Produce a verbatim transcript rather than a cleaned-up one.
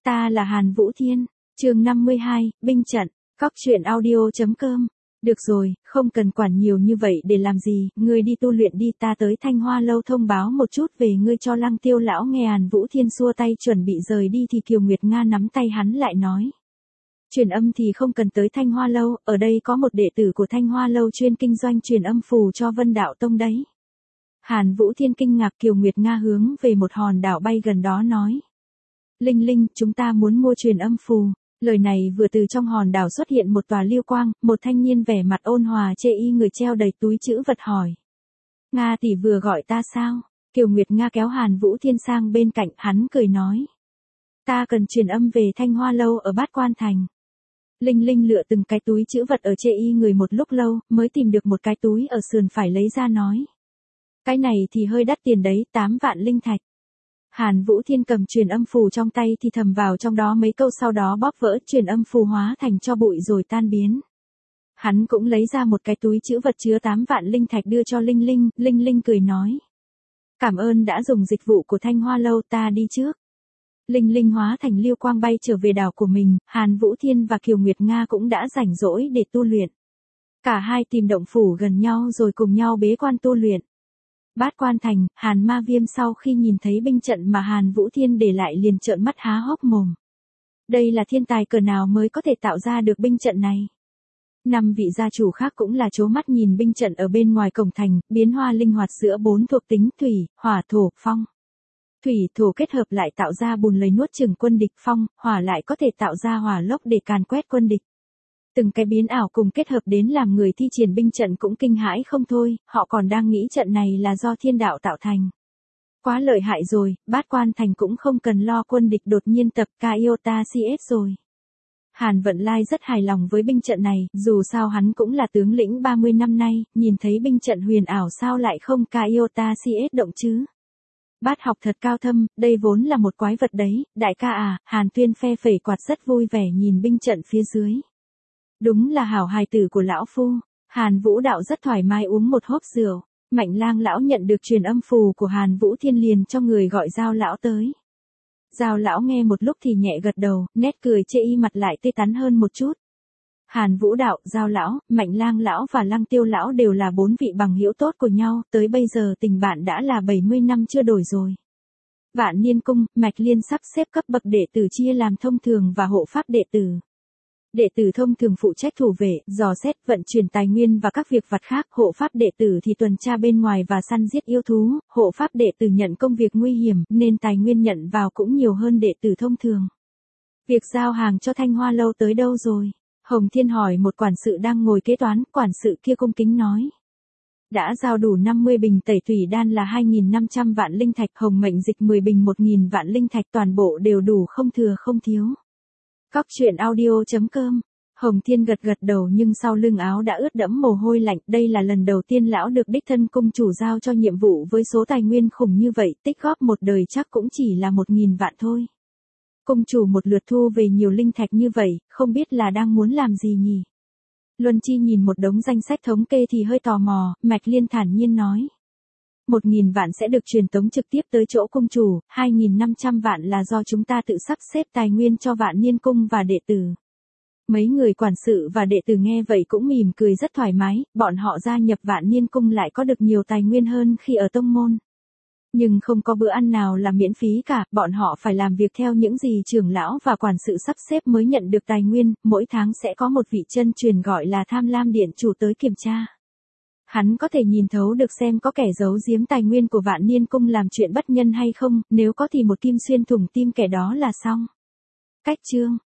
Ta là Hàn Vũ Thiên, chương năm mươi hai, binh trận, cóc truyện audio chấm com. Được rồi, không cần quản nhiều như vậy để làm gì, ngươi đi tu luyện đi, ta tới Thanh Hoa Lâu thông báo một chút về ngươi cho Lăng Tiêu lão nghe. Hàn Vũ Thiên xua tay chuẩn bị rời đi thì Kiều Nguyệt Nga nắm tay hắn lại nói. Truyền âm thì không cần tới Thanh Hoa Lâu, ở đây có một đệ tử của Thanh Hoa Lâu chuyên kinh doanh truyền âm phù cho Vân Đạo Tông đấy. Hàn Vũ Thiên kinh ngạc. Kiều Nguyệt Nga hướng về một hòn đảo bay gần đó nói. Linh Linh, chúng ta muốn mua truyền âm phù. Lời này vừa từ trong hòn đảo xuất hiện một tòa lưu quang, một thanh niên vẻ mặt ôn hòa chê y người treo đầy túi chữ vật hỏi. Nga tỷ vừa gọi ta sao? Kiều Nguyệt Nga kéo Hàn Vũ Thiên sang bên cạnh, hắn cười nói. Ta cần truyền âm về Thanh Hoa Lâu ở Bát Quan Thành. Linh Linh lựa từng cái túi chữ vật ở chê y người một lúc lâu, mới tìm được một cái túi ở sườn phải lấy ra nói. Cái này thì hơi đắt tiền đấy, tám vạn linh thạch. Hàn Vũ Thiên cầm truyền âm phù trong tay thì thầm vào trong đó mấy câu, sau đó bóp vỡ truyền âm phù hóa thành cho bụi rồi tan biến. Hắn cũng lấy ra một cái túi chữ vật chứa tám vạn linh thạch đưa cho Linh Linh, Linh Linh cười nói. Cảm ơn đã dùng dịch vụ của Thanh Hoa Lâu, ta đi trước. Linh Linh hóa thành lưu quang bay trở về đảo của mình, Hàn Vũ Thiên và Kiều Nguyệt Nga cũng đã rảnh rỗi để tu luyện. Cả hai tìm động phủ gần nhau rồi cùng nhau bế quan tu luyện. Bát Quan Thành, Hàn Ma Viêm sau khi nhìn thấy binh trận mà Hàn Vũ Thiên để lại liền trợn mắt há hốc mồm. Đây là thiên tài cỡ nào mới có thể tạo ra được binh trận này? Năm vị gia chủ khác cũng là trố mắt nhìn binh trận ở bên ngoài cổng thành, biến hoa linh hoạt giữa bốn thuộc tính thủy, hỏa, thổ, phong. Thủy, thổ kết hợp lại tạo ra bùn lầy nuốt chửng quân địch, phong, hỏa lại có thể tạo ra hỏa lốc để càn quét quân địch. Từng cái biến ảo cùng kết hợp đến làm người thi triển binh trận cũng kinh hãi không thôi, họ còn đang nghĩ trận này là do thiên đạo tạo thành. Quá lợi hại rồi, Bát Quan Thành cũng không cần lo quân địch đột nhiên tập Kaiota xê ét rồi. Hàn Vận Lai rất hài lòng với binh trận này, dù sao hắn cũng là tướng lĩnh ba mươi năm nay, nhìn thấy binh trận huyền ảo sao lại không Kaiota xê ét động chứ. Bát học thật cao thâm, đây vốn là một quái vật đấy, đại ca à. Hàn Tuyên phe phẩy quạt rất vui vẻ nhìn binh trận phía dưới. Đúng là hảo hài tử của lão phu. Hàn Vũ Đạo rất thoải mái uống một hớp rượu. Mạnh Lang lão nhận được truyền âm phù của Hàn Vũ Thiên liền cho người gọi Giao lão tới. Giao lão nghe một lúc thì nhẹ gật đầu, nét cười chê y mặt lại tươi tắn hơn một chút. Hàn Vũ Đạo, Giao lão, Mạnh Lang lão và Lăng Tiêu lão đều là bốn vị bằng hữu tốt của nhau, tới bây giờ tình bạn đã là bảy mươi năm chưa đổi rồi. Vạn Niên Cung, Mạch Liên sắp xếp cấp bậc đệ tử chia làm thông thường và hộ pháp đệ tử. Đệ tử thông thường phụ trách thủ vệ, dò xét, vận chuyển tài nguyên và các việc vặt khác, hộ pháp đệ tử thì tuần tra bên ngoài và săn giết yêu thú, hộ pháp đệ tử nhận công việc nguy hiểm nên tài nguyên nhận vào cũng nhiều hơn đệ tử thông thường. Việc giao hàng cho Thanh Hoa Lâu tới đâu rồi? Hồng Thiên hỏi một quản sự đang ngồi kế toán, quản sự kia cung kính nói. Đã giao đủ năm mươi bình tẩy thủy đan là hai nghìn năm trăm vạn linh thạch, hồng mệnh dịch mười bình một nghìn vạn linh thạch, toàn bộ đều đủ không thừa không thiếu. Cóc truyện audio chấm com. Hồng Thiên gật gật đầu nhưng sau lưng áo đã ướt đẫm mồ hôi lạnh, đây là lần đầu tiên lão được đích thân cung chủ giao cho nhiệm vụ với số tài nguyên khủng như vậy, tích góp một đời chắc cũng chỉ là một nghìn vạn thôi. Cung chủ một lượt thu về nhiều linh thạch như vậy, không biết là đang muốn làm gì nhỉ? Luân Chi nhìn một đống danh sách thống kê thì hơi tò mò, Mạch Liên thản nhiên nói. Một nghìn vạn sẽ được truyền tống trực tiếp tới chỗ cung chủ, hai nghìn năm trăm vạn là do chúng ta tự sắp xếp tài nguyên cho Vạn Niên Cung và đệ tử. Mấy người quản sự và đệ tử nghe vậy cũng mỉm cười rất thoải mái, bọn họ gia nhập Vạn Niên Cung lại có được nhiều tài nguyên hơn khi ở tông môn. Nhưng không có bữa ăn nào là miễn phí cả, bọn họ phải làm việc theo những gì trưởng lão và quản sự sắp xếp mới nhận được tài nguyên, mỗi tháng sẽ có một vị chân truyền gọi là Tham Lam Điện chủ tới kiểm tra. Hắn có thể nhìn thấu được xem có kẻ giấu giếm tài nguyên của Vạn Niên Cung làm chuyện bất nhân hay không, nếu có thì một kim xuyên thủng tim kẻ đó là xong. Cách chương